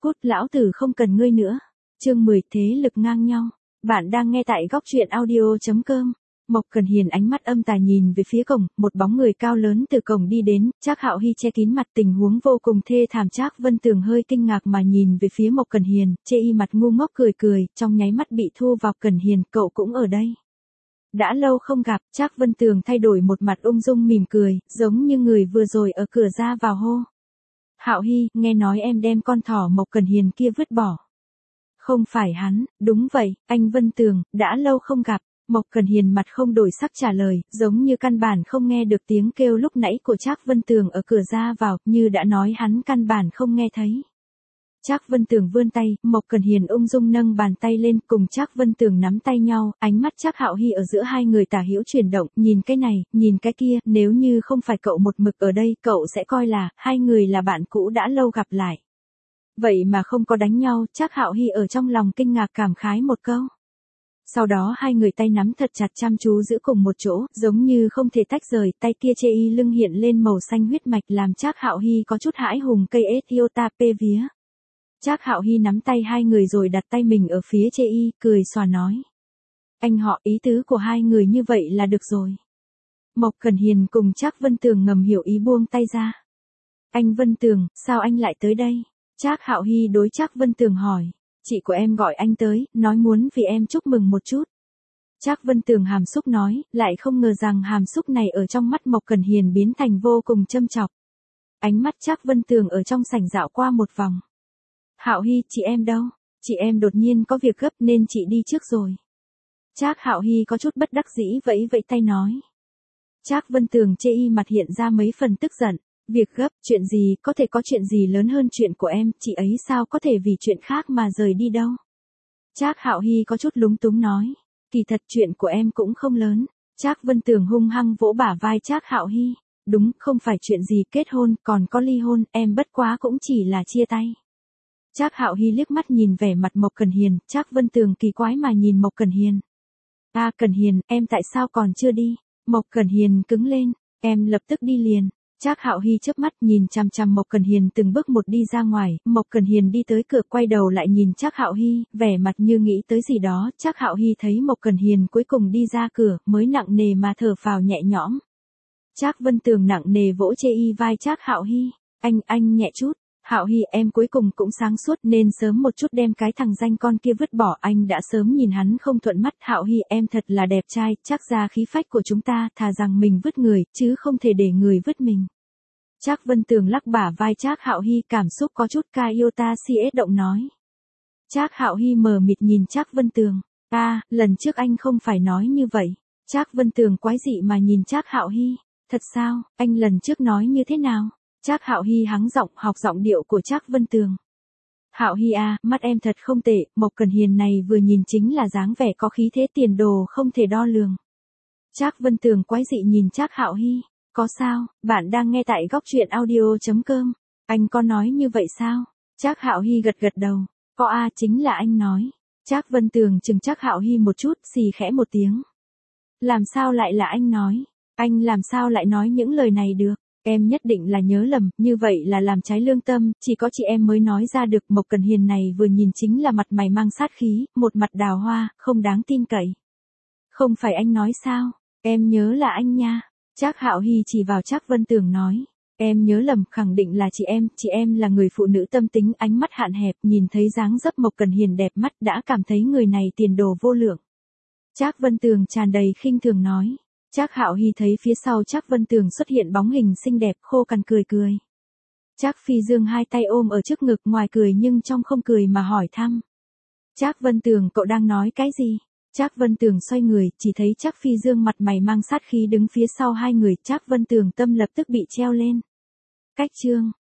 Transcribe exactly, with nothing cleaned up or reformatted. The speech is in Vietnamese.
cút, lão tử không cần ngươi nữa. Chương mười, thế lực ngang nhau. Bạn đang nghe tại góc truyện audio chấm com. Mộc Cần Hiền ánh mắt âm tà nhìn về phía cổng, một bóng người cao lớn từ cổng đi đến, Trác Hạo Hy che kín mặt, tình huống vô cùng thê thảm. Trác Vân Tường hơi kinh ngạc mà nhìn về phía Mộc Cần Hiền, chê y mặt ngu ngốc cười cười, trong nháy mắt bị thu vào. Cần Hiền, cậu cũng ở đây. Đã lâu không gặp, Trác Vân Tường thay đổi một mặt ung dung mỉm cười, giống như người vừa rồi ở cửa ra vào hô. Hạo Hy, nghe nói em đem con thỏ Mộc Cần Hiền kia vứt bỏ. Không phải hắn, đúng vậy, anh Vân Tường, đã lâu không gặp. Mộc Cần Hiền mặt không đổi sắc trả lời, giống như căn bản không nghe được tiếng kêu lúc nãy của Trác Vân Tường ở cửa ra vào, như đã nói hắn căn bản không nghe thấy. Trác Vân Tường vươn tay, Mộc Cần Hiền ung dung nâng bàn tay lên, cùng Trác Vân Tường nắm tay nhau, ánh mắt Trác Hạo Hy ở giữa hai người tả hữu chuyển động, nhìn cái này, nhìn cái kia, nếu như không phải cậu một mực ở đây, cậu sẽ coi là, hai người là bạn cũ đã lâu gặp lại. Vậy mà không có đánh nhau, Trác Hạo Hy ở trong lòng kinh ngạc cảm khái một câu. Sau đó hai người tay nắm thật chặt chăm chú giữ cùng một chỗ, giống như không thể tách rời, tay kia chê y lưng hiện lên màu xanh huyết mạch làm Trác Hạo Hy có chút hãi hùng. Cây Ethiopia vía. Trác Hạo Hy nắm tay hai người rồi đặt tay mình ở phía chê y, cười xòa nói. Anh họ, ý tứ của hai người như vậy là được rồi. Mộc Cần Hiền cùng Trác Vân Tường ngầm hiểu ý buông tay ra. Anh Vân Tường, sao anh lại tới đây? Trác Hạo Hy đối Trác Vân Tường hỏi. Chị của em gọi anh tới, nói muốn vì em chúc mừng một chút. Trác Vân Tường hàm xúc nói, lại không ngờ rằng hàm xúc này ở trong mắt Mộc Cần Hiền biến thành vô cùng châm chọc. Ánh mắt Trác Vân Tường ở trong sảnh dạo qua một vòng. Hạo Hy, chị em đâu? Chị em đột nhiên có việc gấp nên chị đi trước rồi. Trác Hạo Hy có chút bất đắc dĩ vẫy vẫy tay nói. Trác Vân Tường chê y mặt hiện ra mấy phần tức giận. Việc gấp, chuyện gì, có thể có chuyện gì lớn hơn chuyện của em, chị ấy sao có thể vì chuyện khác mà rời đi đâu. Trác Hạo Hy có chút lúng túng nói. Kỳ thật chuyện của em cũng không lớn. Trác Vân Tường hung hăng vỗ bả vai Trác Hạo Hy. Đúng, không phải chuyện gì kết hôn, còn có ly hôn, em bất quá cũng chỉ là chia tay. Trác Hạo Hy liếc mắt nhìn vẻ mặt Mộc Cần Hiền, Trác Vân Tường kỳ quái mà nhìn Mộc Cần Hiền. À Cần Hiền, em tại sao còn chưa đi? Mộc Cần Hiền cứng lên, em lập tức đi liền. Trác Hạo Hy chớp mắt nhìn chằm chằm Mộc Cần Hiền từng bước một đi ra ngoài, Mộc Cần Hiền đi tới cửa quay đầu lại nhìn Trác Hạo Hy, vẻ mặt như nghĩ tới gì đó, Trác Hạo Hy thấy Mộc Cần Hiền cuối cùng đi ra cửa, mới nặng nề mà thở phào nhẹ nhõm. Trác Vân Tường nặng nề vỗ chê y vai Trác Hạo Hy, anh, anh nhẹ chút. Hạo Hy, em cuối cùng cũng sáng suốt nên sớm một chút đem cái thằng danh con kia vứt bỏ, anh đã sớm nhìn hắn không thuận mắt. Hạo Hy, em thật là đẹp trai, chắc ra khí phách của chúng ta, thà rằng mình vứt người, chứ không thể để người vứt mình. Trác Vân Tường lắc bả vai Trác Hạo Hy, cảm xúc có chút Kaiota siết động nói. Trác Hạo Hy mờ mịt nhìn Trác Vân Tường, a, à, lần trước anh không phải nói như vậy. Trác Vân Tường quái dị mà nhìn Trác Hạo Hy, thật sao, anh lần trước nói như thế nào? Trác Hạo Hy hắng giọng, học giọng điệu của Trác Vân Tường. Hạo Hy à, mắt em thật không tệ, Mộc Cần Hiền này vừa nhìn chính là dáng vẻ có khí thế tiền đồ không thể đo lường. Trác Vân Tường quái dị nhìn Trác Hạo Hy, có sao, bạn đang nghe tại góc truyện audio chấm com. Anh có nói như vậy sao? Trác Hạo Hy gật gật đầu, có a, chính là anh nói. Trác Vân Tường chừng Trác Hạo Hy một chút, xì khẽ một tiếng. Làm sao lại là anh nói? Anh làm sao lại nói những lời này được? Em nhất định là nhớ lầm, như vậy là làm trái lương tâm, chỉ có chị em mới nói ra được. Mộc Cần Hiền này vừa nhìn chính là mặt mày mang sát khí, một mặt đào hoa, không đáng tin cậy. Không phải anh nói sao, em nhớ là anh nha. Trác Hạo Hy chỉ vào Trác Vân Tường nói, em nhớ lầm, khẳng định là chị em, chị em là người phụ nữ tâm tính, ánh mắt hạn hẹp, nhìn thấy dáng dấp Mộc Cần Hiền đẹp mắt đã cảm thấy người này tiền đồ vô lượng. Trác Vân Tường tràn đầy khinh thường nói. Trác Hạo Hy thấy phía sau Trác Vân Tường xuất hiện bóng hình xinh đẹp, khô cằn cười cười. Trác Phi Dương hai tay ôm ở trước ngực, ngoài cười nhưng trong không cười mà hỏi thăm. Trác Vân Tường, cậu đang nói cái gì? Trác Vân Tường xoay người, chỉ thấy Trác Phi Dương mặt mày mang sát khí đứng phía sau hai người, Trác Vân Tường tâm lập tức bị treo lên. Cách chương